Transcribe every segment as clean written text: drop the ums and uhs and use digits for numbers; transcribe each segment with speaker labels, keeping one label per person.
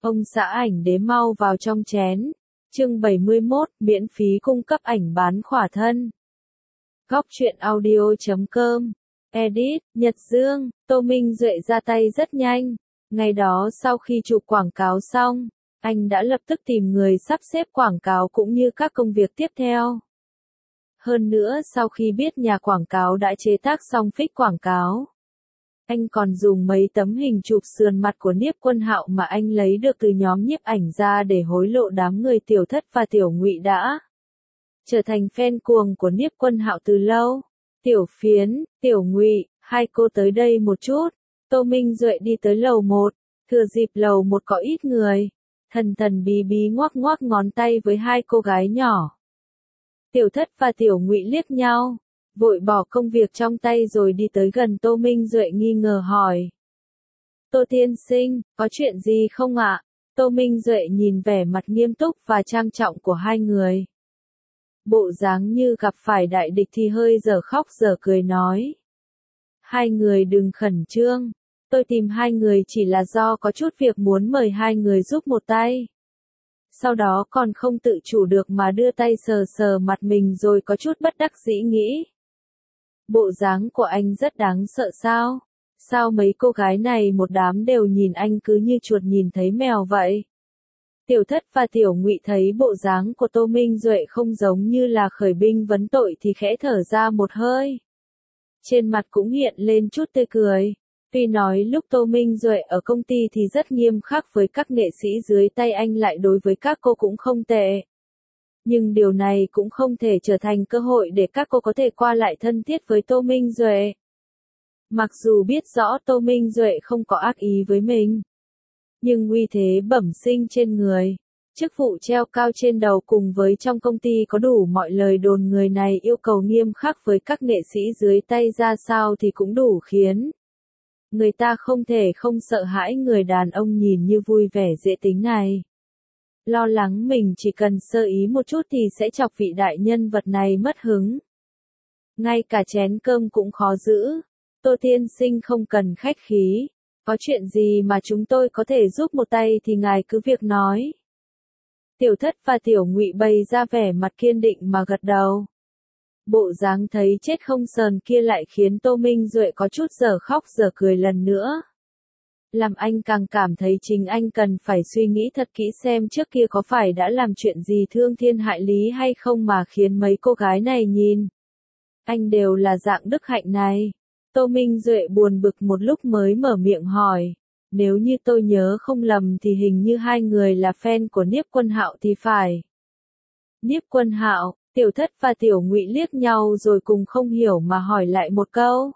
Speaker 1: Ông xã ảnh đế mau vào trong chén. Chương 71, miễn phí cung cấp ảnh bán khỏa thân. Góc truyện audio.com. Edit, Nhật Dương, Tô Minh Duệ ra tay rất nhanh. Ngày đó sau khi chụp quảng cáo xong, anh đã lập tức tìm người sắp xếp quảng cáo cũng như các công việc tiếp theo. Hơn nữa sau khi biết nhà quảng cáo đã chế tác xong phích quảng cáo, anh còn dùng mấy tấm hình chụp sườn mặt của Niếp Quân Hạo mà anh lấy được từ nhóm nhiếp ảnh ra để hối lộ đám người Tiểu Thất và Tiểu Ngụy đã trở thành fan cuồng của Niếp Quân Hạo từ lâu. Tiểu Phiến, Tiểu Ngụy, hai cô tới đây một chút. Tô Minh Duệ đi tới lầu 1, thừa dịp lầu 1 có ít người, thần thần bí bí ngoắc ngoắc ngón tay với hai cô gái nhỏ. Tiểu Thất và Tiểu Ngụy liếc nhau, vội bỏ công việc trong tay rồi đi tới gần Tô Minh Duệ nghi ngờ hỏi. Tô tiên sinh, có chuyện gì không ạ? Tô Minh Duệ nhìn vẻ mặt nghiêm túc và trang trọng của hai người. Bộ dáng như gặp phải đại địch thì hơi dở khóc dở cười nói. Hai người đừng khẩn trương, tôi tìm hai người chỉ là do có chút việc muốn mời hai người giúp một tay. Sau đó còn không tự chủ được mà đưa tay sờ sờ mặt mình rồi có chút bất đắc dĩ nghĩ. Bộ dáng của anh rất đáng sợ sao? Sao mấy cô gái này một đám đều nhìn anh cứ như chuột nhìn thấy mèo vậy? Tiểu Thất và Tiểu Ngụy thấy bộ dáng của Tô Minh Duệ không giống như là khởi binh vấn tội thì khẽ thở ra một hơi. Trên mặt cũng hiện lên chút tươi cười. Tuy nói lúc Tô Minh Duệ ở công ty thì rất nghiêm khắc với các nghệ sĩ dưới tay anh lại đối với các cô cũng không tệ. Nhưng điều này cũng không thể trở thành cơ hội để các cô có thể qua lại thân thiết với Tô Minh Duệ. Mặc dù biết rõ Tô Minh Duệ không có ác ý với mình, nhưng uy thế bẩm sinh trên người, chức vụ treo cao trên đầu cùng với trong công ty có đủ mọi lời đồn người này yêu cầu nghiêm khắc với các nghệ sĩ dưới tay ra sao thì cũng đủ khiến người ta không thể không sợ hãi người đàn ông nhìn như vui vẻ dễ tính này. Lo lắng mình chỉ cần sơ ý một chút thì sẽ chọc vị đại nhân vật này mất hứng. Ngay cả chén cơm cũng khó giữ. Tô tiên sinh không cần khách khí. Có chuyện gì mà chúng tôi có thể giúp một tay thì ngài cứ việc nói. Tiểu Thất và Tiểu Ngụy bày ra vẻ mặt kiên định mà gật đầu. Bộ dáng thấy chết không sờn kia lại khiến Tô Minh Duệ có chút dở khóc dở cười lần nữa. Làm anh càng cảm thấy chính anh cần phải suy nghĩ thật kỹ xem trước kia có phải đã làm chuyện gì thương thiên hại lý hay không mà khiến mấy cô gái này nhìn anh đều là dạng đức hạnh này. Tô Minh Duệ buồn bực một lúc mới mở miệng hỏi, nếu như tôi nhớ không lầm thì hình như hai người là fan của Niếp Quân Hạo thì phải. Niếp Quân Hạo, Tiểu Thất và Tiểu Ngụy liếc nhau rồi cùng không hiểu mà hỏi lại một câu.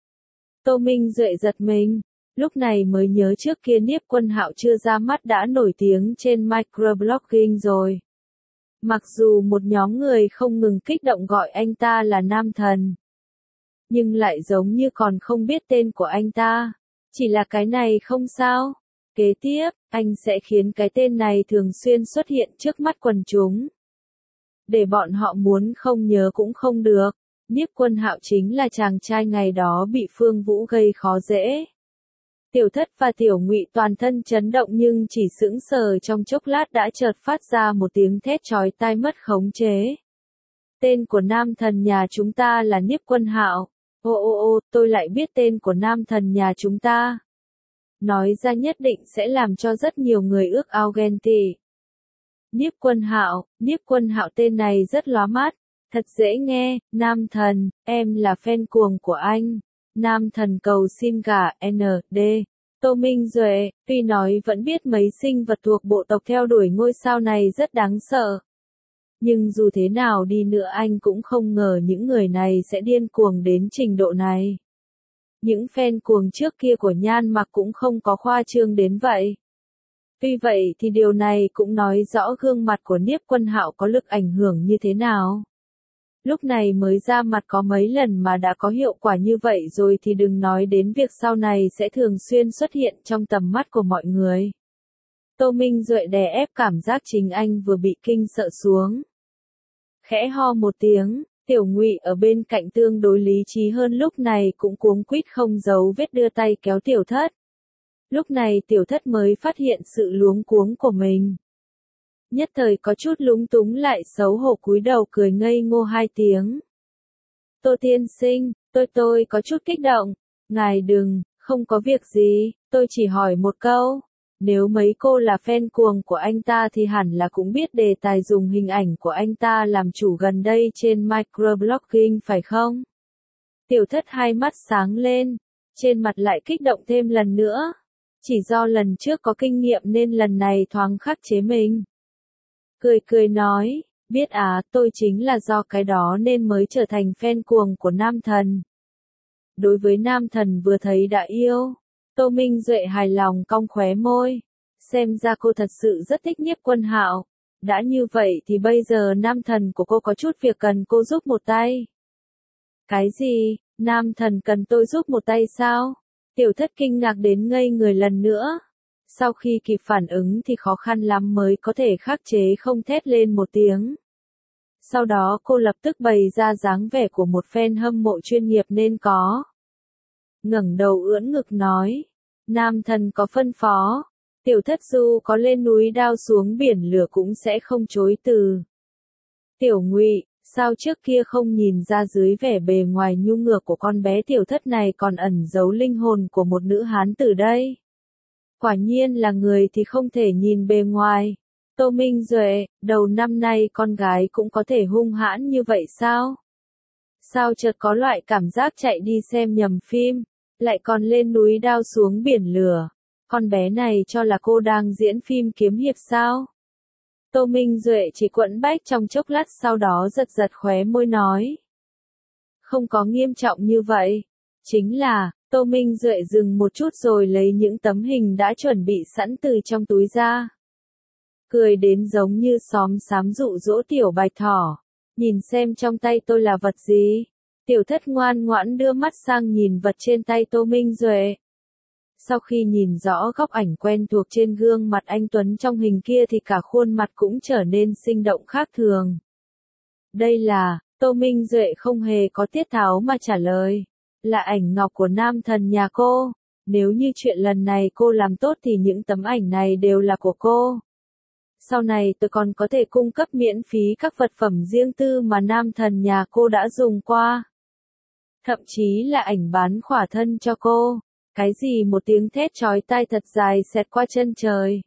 Speaker 1: Tô Minh Duệ giật mình, lúc này mới nhớ trước kia Niếp Quân Hạo chưa ra mắt đã nổi tiếng trên microblogging rồi. Mặc dù một nhóm người không ngừng kích động gọi anh ta là nam thần, nhưng lại giống như còn không biết tên của anh ta. Chỉ là cái này không sao. Kế tiếp, anh sẽ khiến cái tên này thường xuyên xuất hiện trước mắt quần chúng, để bọn họ muốn không nhớ cũng không được. Niếp Quân Hạo chính là chàng trai ngày đó bị Phương Vũ gây khó dễ. Tiểu Thất và Tiểu Ngụy toàn thân chấn động nhưng chỉ sững sờ trong chốc lát đã chợt phát ra một tiếng thét chói tai mất khống chế. Tên của nam thần nhà chúng ta là Niếp Quân Hạo. Ô, tôi lại biết tên của nam thần nhà chúng ta. Nói ra nhất định sẽ làm cho rất nhiều người ước ao ghen tị. Niếp Quân Hạo tên này rất lóa mắt, thật dễ nghe, nam thần, em là fan cuồng của anh. Nam thần cầu xin gả ND. Tô Minh Duệ, tuy nói vẫn biết mấy sinh vật thuộc bộ tộc theo đuổi ngôi sao này rất đáng sợ. Nhưng dù thế nào đi nữa anh cũng không ngờ những người này sẽ điên cuồng đến trình độ này. Những fan cuồng trước kia của Nhan Mặc cũng không có khoa trương đến vậy. Tuy vậy thì điều này cũng nói rõ gương mặt của Niếp Quân Hạo có lực ảnh hưởng như thế nào. Lúc này mới ra mặt có mấy lần mà đã có hiệu quả như vậy rồi thì đừng nói đến việc sau này sẽ thường xuyên xuất hiện trong tầm mắt của mọi người. Tô Minh Duệ đè ép cảm giác chính anh vừa bị kinh sợ xuống. Khẽ ho một tiếng, Tiểu Ngụy ở bên cạnh tương đối lý trí hơn lúc này cũng cuống quýt không giấu vết đưa tay kéo Tiểu Thất. Lúc này tiểu thất mới phát hiện sự luống cuống của mình. Nhất thời có chút lúng túng lại xấu hổ cúi đầu cười ngây ngô hai tiếng. Tô tiên sinh, tôi có chút kích động. Ngài đừng, không có việc gì, tôi chỉ hỏi một câu. Nếu mấy cô là fan cuồng của anh ta thì hẳn là cũng biết đề tài dùng hình ảnh của anh ta làm chủ gần đây trên microblogging phải không? Tiểu thất hai mắt sáng lên, trên mặt lại kích động thêm lần nữa. Chỉ do lần trước có kinh nghiệm nên lần này thoáng khắc chế mình. Cười cười nói, biết à, tôi chính là do cái đó nên mới trở thành fan cuồng của nam thần. Đối với nam thần vừa thấy đã yêu, Tô Minh Duệ hài lòng cong khóe môi. Xem ra cô thật sự rất thích Nhiếp Quân Hạo. Đã như vậy thì bây giờ nam thần của cô có chút việc cần cô giúp một tay. Cái gì, nam thần cần tôi giúp một tay sao? Tiểu thất kinh ngạc đến ngây người lần nữa. Sau khi kịp phản ứng thì khó khăn lắm mới có thể khắc chế không thét lên một tiếng. Sau đó cô lập tức bày ra dáng vẻ của một fan hâm mộ chuyên nghiệp nên có. Ngẩng đầu ưỡn ngực nói, nam thần có phân phó, tiểu thất dù có lên núi đao xuống biển lửa cũng sẽ không chối từ. Tiểu Ngụy, sao trước kia không nhìn ra dưới vẻ bề ngoài nhu nhược của con bé tiểu thất này còn ẩn giấu linh hồn của một nữ hán tử đây? Quả nhiên là người thì không thể nhìn bề ngoài. Tô Minh Duệ, đầu năm nay con gái cũng có thể hung hãn như vậy sao? Sao chợt có loại cảm giác chạy đi xem nhầm phim, lại còn lên núi đao xuống biển lửa. Con bé này cho là cô đang diễn phim kiếm hiệp sao? Tô Minh Duệ chỉ quẫn bách trong chốc lát sau đó giật giật khóe môi nói. Không có nghiêm trọng như vậy. Chính là, Tô Minh Duệ dừng một chút rồi lấy những tấm hình đã chuẩn bị sẵn từ trong túi ra. Cười đến giống như xóm xám dụ dỗ tiểu bạch thỏ. Nhìn xem trong tay tôi là vật gì. Tiểu thất ngoan ngoãn đưa mắt sang nhìn vật trên tay Tô Minh Duệ. Sau khi nhìn rõ góc ảnh quen thuộc trên gương mặt anh Tuấn trong hình kia thì cả khuôn mặt cũng trở nên sinh động khác thường. Đây là, Tô Minh Duệ không hề có tiết tháo mà trả lời. Là ảnh ngọc của nam thần nhà cô. Nếu như chuyện lần này cô làm tốt thì những tấm ảnh này đều là của cô. Sau này tôi còn có thể cung cấp miễn phí các vật phẩm riêng tư mà nam thần nhà cô đã dùng qua. Thậm chí là ảnh bán khỏa thân cho cô. Cái gì một tiếng thét chói tai thật dài xẹt qua chân trời.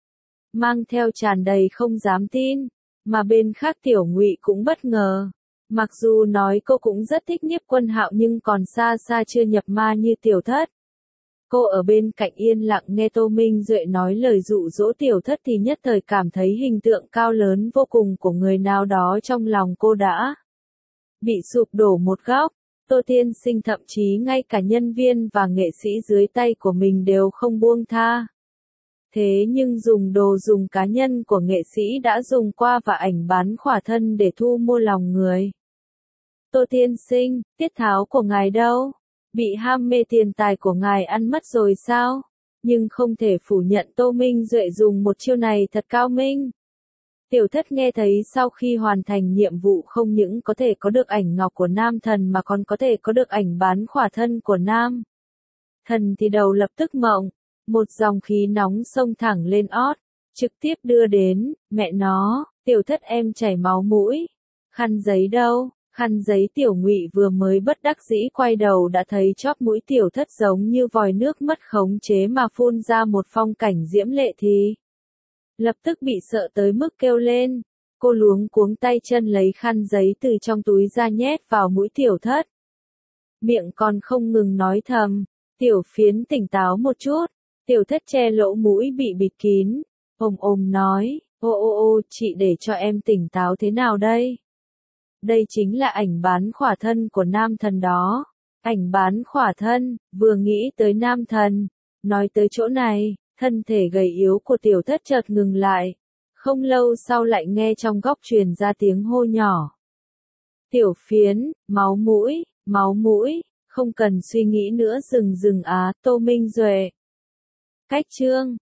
Speaker 1: Mang theo tràn đầy không dám tin. Mà bên khác Tiểu Ngụy cũng bất ngờ. Mặc dù nói cô cũng rất thích Nhiếp Quân Hạo nhưng còn xa xa chưa nhập ma như tiểu thất. Cô ở bên cạnh yên lặng nghe Tô Minh Duệ nói lời dụ dỗ tiểu thất thì nhất thời cảm thấy hình tượng cao lớn vô cùng của người nào đó trong lòng cô đã bị sụp đổ một góc. Tô Tiên Sinh thậm chí ngay cả nhân viên và nghệ sĩ dưới tay của mình đều không buông tha. Thế nhưng dùng đồ dùng cá nhân của nghệ sĩ đã dùng qua và ảnh bán khỏa thân để thu mua lòng người. Tô Tiên Sinh, tiết tháo của ngài đâu? Bị ham mê tiền tài của ngài ăn mất rồi sao? Nhưng không thể phủ nhận Tô Minh Duệ dùng một chiêu này thật cao minh. Tiểu thất nghe thấy sau khi hoàn thành nhiệm vụ không những có thể có được ảnh ngọc của nam thần mà còn có thể có được ảnh bán khỏa thân của nam thần thì đầu lập tức mộng. Một dòng khí nóng xông thẳng lên ót, trực tiếp đưa đến, mẹ nó, tiểu thất em chảy máu mũi. Khăn giấy đâu? Khăn giấy Tiểu Ngụy vừa mới bất đắc dĩ quay đầu đã thấy chóp mũi tiểu thất giống như vòi nước mất khống chế mà phun ra một phong cảnh diễm lệ thì lập tức bị sợ tới mức kêu lên. Cô luống cuống tay chân lấy khăn giấy từ trong túi ra nhét vào mũi tiểu thất. Miệng còn không ngừng nói thầm, tiểu phiến tỉnh táo một chút. Tiểu thất che lỗ mũi bị bịt kín, nói, ô, chị để cho em tỉnh táo thế nào đây? Đây chính là ảnh bán khỏa thân của nam thần đó. Ảnh bán khỏa thân, vừa nghĩ tới nam thần. Nói tới chỗ này, thân thể gầy yếu của tiểu thất chợt ngừng lại. Không lâu sau lại nghe trong góc truyền ra tiếng hô nhỏ. Tiểu phiến, máu mũi, không cần suy nghĩ nữa dừng Tô Minh Duệ. Cách chương